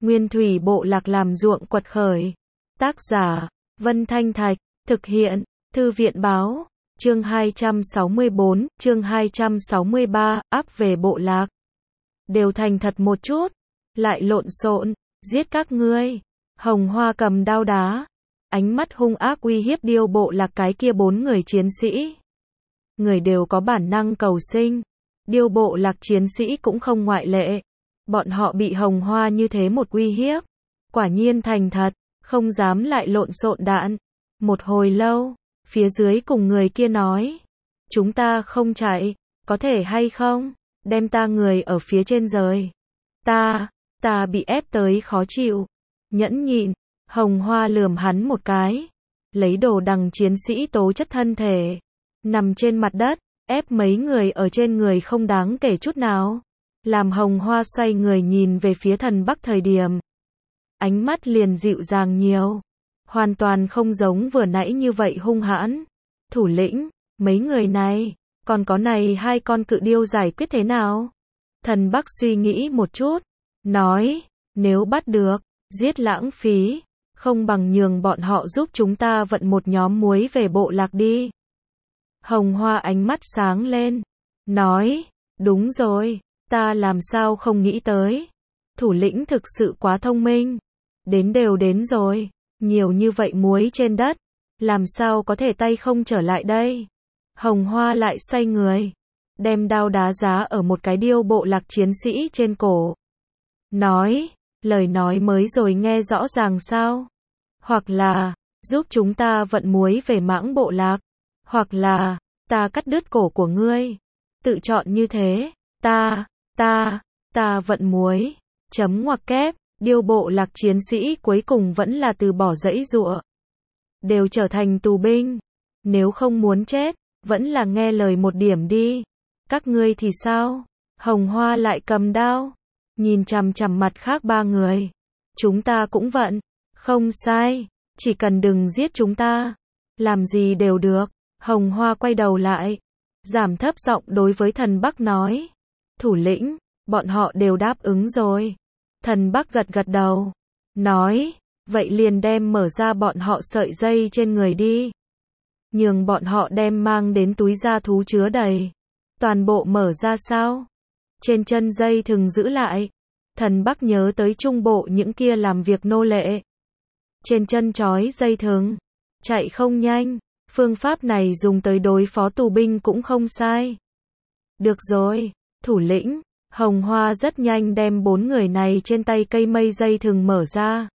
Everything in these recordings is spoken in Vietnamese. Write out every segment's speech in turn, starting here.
Nguyên thủy bộ lạc làm ruộng quật khởi. Tác giả, Vân Thanh Thạch, thực hiện, Thư viện báo, chương 264, chương 263, áp về bộ lạc. Đều thành thật một chút, lại lộn xộn, giết các ngươi. Hồng Hoa cầm đao đá, ánh mắt hung ác uy hiếp Điêu bộ lạc cái kia 4 người chiến sĩ. Người đều có bản năng cầu sinh, Điêu bộ lạc chiến sĩ cũng không ngoại lệ. Bọn họ bị Hồng Hoa như thế một uy hiếp, quả nhiên thành thật, không dám lại lộn xộn đạn. Một hồi lâu, phía dưới cùng người kia nói, chúng ta không chạy, có thể hay không, đem ta người ở phía trên rời. Ta bị ép tới khó chịu, nhẫn nhịn. Hồng Hoa lườm hắn một cái, lấy đồ đằng chiến sĩ tố chất thân thể, nằm trên mặt đất, ép mấy người ở trên người không đáng kể chút nào. Làm Hồng Hoa xoay người nhìn về phía thần Bắc thời điểm, ánh mắt liền dịu dàng nhiều, hoàn toàn không giống vừa nãy như vậy hung hãn. Thủ lĩnh, mấy người này, còn có này 2 con cự điêu giải quyết thế nào? Thần Bắc suy nghĩ một chút, nói, nếu bắt được, giết lãng phí, không bằng nhường bọn họ giúp chúng ta vận một nhóm muối về bộ lạc đi. Hồng Hoa ánh mắt sáng lên, nói, đúng rồi, ta làm sao không nghĩ tới. Thủ lĩnh thực sự quá thông minh. Đến rồi, nhiều như vậy muối trên đất, làm sao có thể tay không trở lại đây. Hồng Hoa lại xoay người, đem đao đá giá ở một cái điêu bộ lạc chiến sĩ trên cổ. Nói, lời nói mới rồi nghe rõ ràng sao? Hoặc là, giúp chúng ta vận muối về mãng bộ lạc, hoặc là, ta cắt đứt cổ của ngươi. Tự chọn như thế, ta vận muối. Chấm ngoặc kép, điêu bộ lạc chiến sĩ cuối cùng vẫn là từ bỏ giãy giụa. Đều trở thành tù binh. Nếu không muốn chết, vẫn là nghe lời một điểm đi. Các ngươi thì sao? Hồng Hoa lại cầm đao, nhìn chằm chằm mặt khác 3 người. Chúng ta cũng vận. Không sai, chỉ cần đừng giết chúng ta. Làm gì đều được. Hồng Hoa quay đầu lại, giảm thấp giọng đối với thần Bắc nói. Thủ lĩnh, bọn họ đều đáp ứng rồi. Thần Bắc gật gật đầu, nói, vậy liền đem mở ra bọn họ sợi dây trên người đi. Nhường bọn họ đem mang đến túi da thú chứa đầy. Toàn bộ mở ra sao? Trên chân dây thừng giữ lại. Thần Bắc nhớ tới trung bộ những kia làm việc nô lệ. Trên chân trói dây thừng, chạy không nhanh. Phương pháp này dùng tới đối phó tù binh cũng không sai. Được rồi, thủ lĩnh. Hồng Hoa rất nhanh đem 4 người này trên tay cây mây dây thừng mở ra.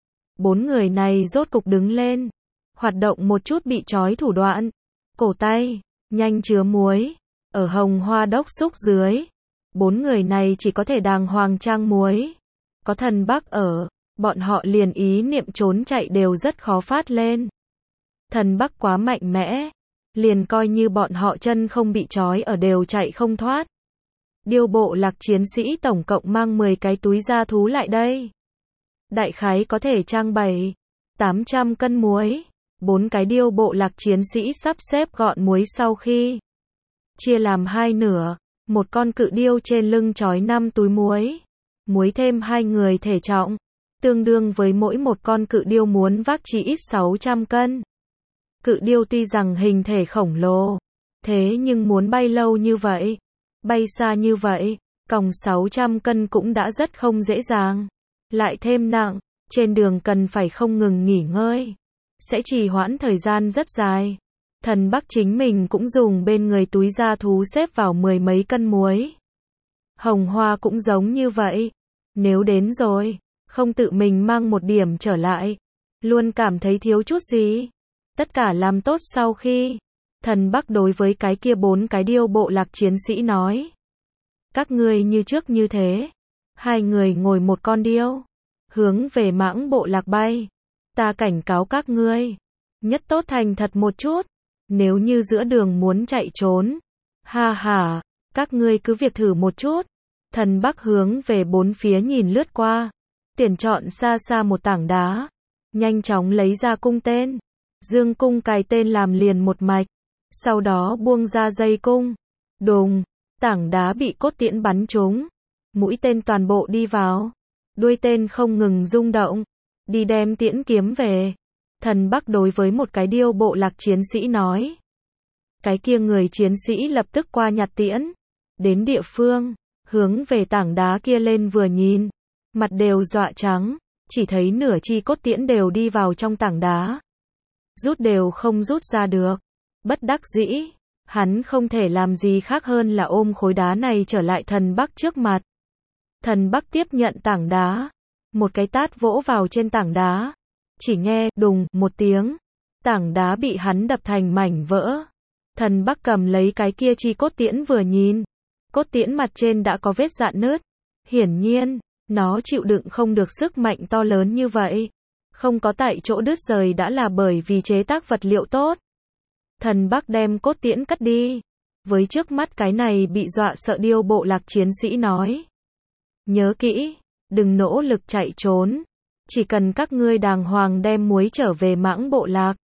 4 người này rốt cục đứng lên, hoạt động một chút bị trói thủ đoạn. Cổ tay, nhanh chứa muối. Ở Hồng Hoa đốc xúc dưới, 4 người này chỉ có thể đàng hoàng trang muối. Có thần Bắc ở, bọn họ liền ý niệm trốn chạy đều rất khó phát lên. Thần Bắc quá mạnh mẽ, liền coi như bọn họ chân không bị trói ở đều chạy không thoát. Điêu bộ lạc chiến sĩ tổng cộng mang 10 cái túi da thú lại đây. Đại khái có thể trang 700-800 cân muối. 4 cái điêu bộ lạc chiến sĩ sắp xếp gọn muối sau khi chia làm 2 nửa. Một con cự điêu trên lưng trói 5 túi muối. Muối thêm 2 người thể trọng, tương đương với mỗi một con cự điêu muốn vác chỉ ít 600 cân. Cự điêu tuy rằng hình thể khổng lồ, thế nhưng muốn bay lâu như vậy, bay xa như vậy, còng 600 cân cũng đã rất không dễ dàng. Lại thêm nặng, trên đường cần phải không ngừng nghỉ ngơi, sẽ trì hoãn thời gian rất dài. Thần Bắc chính mình cũng dùng bên người túi da thú xếp vào 10 mấy cân muối. Hồng Hoa cũng giống như vậy. Nếu đến rồi, không tự mình mang một điểm trở lại, luôn cảm thấy thiếu chút gì. Tất cả làm tốt sau khi, thần Bắc đối với cái kia 4 cái điêu bộ lạc chiến sĩ nói. Các ngươi như trước như thế. 2 người ngồi một con điêu, hướng về mãng bộ lạc bay. Ta cảnh cáo các ngươi, nhất tốt thành thật một chút. Nếu như giữa đường muốn chạy trốn, ha ha, các ngươi cứ việc thử một chút. Thần Bắc hướng về 4 phía nhìn lướt qua, tuyển chọn xa xa một tảng đá, nhanh chóng lấy ra cung tên, dương cung cài tên làm liền một mạch, sau đó buông ra dây cung. Đùng, tảng đá bị cốt tiễn bắn trúng, mũi tên toàn bộ đi vào. đuôi tên không ngừng rung động. Đi đem tiễn kiếm về. Thần Bắc đối với một cái điêu bộ lạc chiến sĩ nói. Cái kia người chiến sĩ lập tức qua nhặt tiễn. Đến địa phương, hướng về tảng đá kia lên vừa nhìn. Mặt đều dọa trắng, chỉ thấy nửa chi cốt tiễn đều đi vào trong tảng đá. Rút đều không rút ra được. Bất đắc dĩ, hắn không thể làm gì khác hơn là ôm khối đá này trở lại Thần Bắc trước mặt. Thần Bắc tiếp nhận tảng đá, một cái tát vỗ vào trên tảng đá. Chỉ nghe đùng một tiếng, tảng đá bị hắn đập thành mảnh vỡ. Thần Bắc cầm lấy cái kia chi cốt tiễn vừa nhìn, cốt tiễn mặt trên đã có vết rạn nứt. Hiển nhiên, nó chịu đựng không được sức mạnh to lớn như vậy. Không có tại chỗ đứt rời đã là bởi vì chế tác vật liệu tốt. Thần Bắc đem cốt tiễn cất đi. Với trước mắt cái này bị dọa sợ điêu bộ lạc chiến sĩ nói. Nhớ kỹ, đừng nỗ lực chạy trốn. Chỉ cần các ngươi đàng hoàng đem muối trở về Mãng bộ lạc.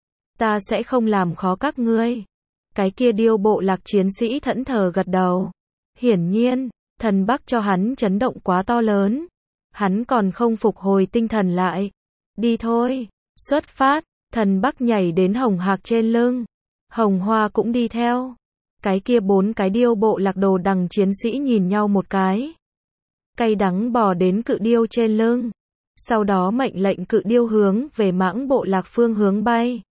Ta sẽ không làm khó các ngươi. Cái kia điêu bộ lạc chiến sĩ thẫn thờ gật đầu. Hiển nhiên, Thần Bắc cho hắn chấn động quá to lớn. Hắn còn không phục hồi tinh thần lại. Đi thôi, xuất phát. Thần Bắc nhảy đến Hồng Hạc trên lưng. Hồng Hoa cũng đi theo. Cái kia 4 cái điêu bộ lạc đồ đằng chiến sĩ nhìn nhau một cái. Cay đắng bò đến cự điêu trên lưng. Sau đó mệnh lệnh cự điêu hướng về Mãng bộ lạc phương hướng bay.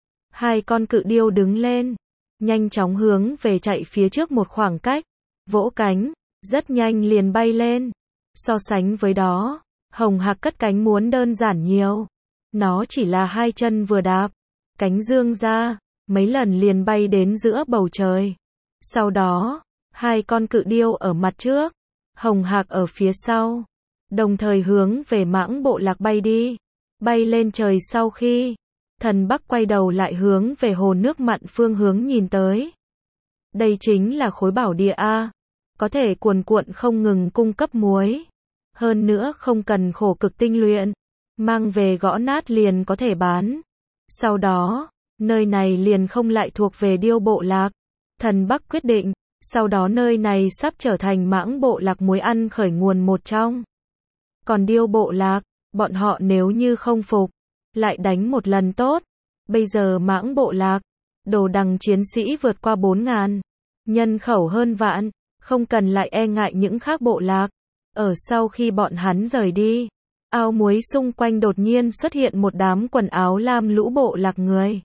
2 con cự điêu đứng lên. Nhanh chóng hướng về chạy phía trước một khoảng cách. Vỗ cánh, rất nhanh liền bay lên. So sánh với đó, Hồng Hạc cất cánh muốn đơn giản nhiều. Nó chỉ là 2 chân vừa đạp, cánh dương ra, mấy lần liền bay đến giữa bầu trời. Sau đó, 2 con cự điêu ở mặt trước, Hồng Hạc ở phía sau, đồng thời hướng về Mãng bộ lạc bay đi. Bay lên trời sau khi, Thần Bắc quay đầu lại hướng về hồ nước mặn phương hướng nhìn tới. Đây chính là khối bảo địa A, có thể cuồn cuộn không ngừng cung cấp muối. Hơn nữa không cần khổ cực tinh luyện, mang về gõ nát liền có thể bán. Sau đó, nơi này liền không lại thuộc về điêu bộ lạc. Thần Bắc quyết định, sau đó nơi này sắp trở thành Mãng bộ lạc muối ăn khởi nguồn một trong. Còn điêu bộ lạc, bọn họ nếu như không phục, lại đánh một lần tốt. Bây giờ Mãng bộ lạc, đồ đằng chiến sĩ vượt qua 4.000, nhân khẩu hơn vạn, không cần lại e ngại những khác bộ lạc. Ở sau khi bọn hắn rời đi, ao muối xung quanh đột nhiên xuất hiện một đám quần áo lam lũ bộ lạc người.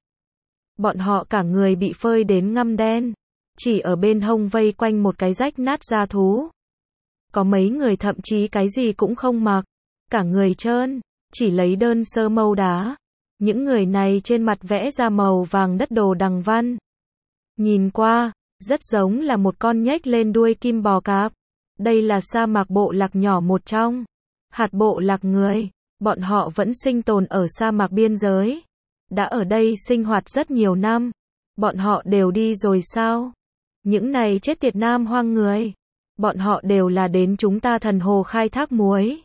Bọn họ cả người bị phơi đến ngăm đen, chỉ ở bên hông vây quanh một cái rách nát da thú. Có mấy người thậm chí cái gì cũng không mặc, cả người trơn, chỉ lấy đơn sơ màu đá. Những người này trên mặt vẽ ra màu vàng đất đồ đằng văn. Nhìn qua, rất giống là một con nhếch lên đuôi kim bò cạp. Đây là sa mạc bộ lạc nhỏ một trong. Hạt bộ lạc người, bọn họ vẫn sinh tồn ở sa mạc biên giới. Đã ở đây sinh hoạt rất nhiều năm. Bọn họ đều đi rồi sao? Những này chết tiệt Nam Hoang người. Bọn họ đều là đến chúng ta thần hồ khai thác muối.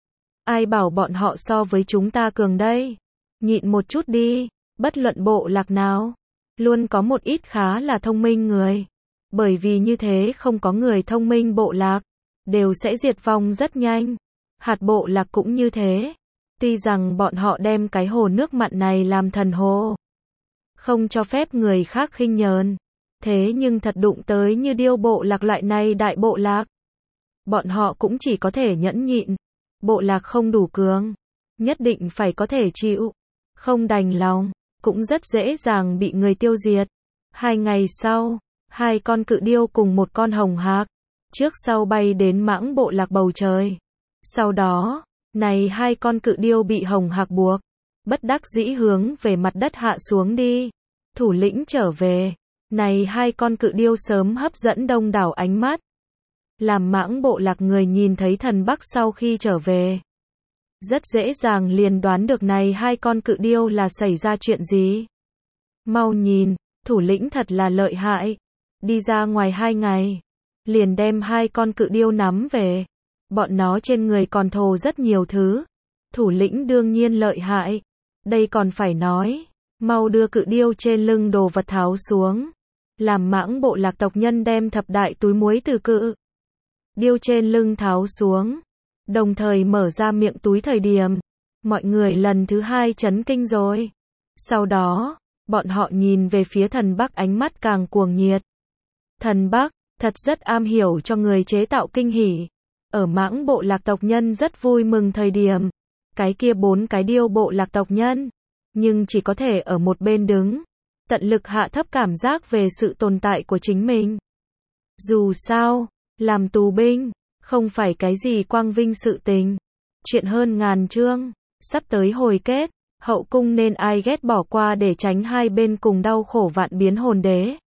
Ai bảo bọn họ so với chúng ta cường đây? Nhịn một chút đi, bất luận bộ lạc nào. Luôn có một ít khá là thông minh người. Bởi vì như thế không có người thông minh bộ lạc, đều sẽ diệt vong rất nhanh. Hạt bộ lạc cũng như thế. Tuy rằng bọn họ đem cái hồ nước mặn này làm thần hồ, không cho phép người khác khinh nhờn. Thế nhưng thật đụng tới như điêu bộ lạc loại này đại bộ lạc. Bọn họ cũng chỉ có thể nhẫn nhịn. Bộ lạc không đủ cường, nhất định phải có thể chịu. Không đành lòng, cũng rất dễ dàng bị người tiêu diệt. 2 ngày sau, 2 con cự điêu cùng một con hồng hạc, trước sau bay đến Mãng bộ lạc bầu trời. Sau đó, này 2 con cự điêu bị hồng hạc buộc, bất đắc dĩ hướng về mặt đất hạ xuống đi. Thủ lĩnh trở về, này 2 con cự điêu sớm hấp dẫn đông đảo ánh mắt. Làm Mãng bộ lạc người nhìn thấy Thần Bắc sau khi trở về, rất dễ dàng liền đoán được này 2 con cự điêu là xảy ra chuyện gì. Mau nhìn, thủ lĩnh thật là lợi hại. Đi ra ngoài 2 ngày, liền đem 2 con cự điêu nắm về. Bọn nó trên người còn thồ rất nhiều thứ. Thủ lĩnh đương nhiên lợi hại. Đây còn phải nói, mau đưa cự điêu trên lưng đồ vật tháo xuống. Làm Mãng bộ lạc tộc nhân đem thập đại túi muối từ cự điêu trên lưng tháo xuống. đồng thời mở ra miệng túi thời điểm. Mọi người lần thứ hai chấn kinh rồi. Sau đó, bọn họ nhìn về phía thần Bắc ánh mắt càng cuồng nhiệt. Thần Bắc, thật rất am hiểu cho người chế tạo kinh hỉ. Ở Mãng bộ lạc tộc nhân rất vui mừng thời điểm. Cái kia 4 cái Điêu bộ lạc tộc nhân. Nhưng chỉ có thể ở một bên đứng. Tận lực hạ thấp cảm giác về sự tồn tại của chính mình. Dù sao, làm tù binh, không phải cái gì quang vinh sự tình. Chuyện hơn ngàn chương, sắp tới hồi kết, hậu cung nên ai ghét bỏ qua để tránh hai bên cùng đau khổ vạn biến hồn đế.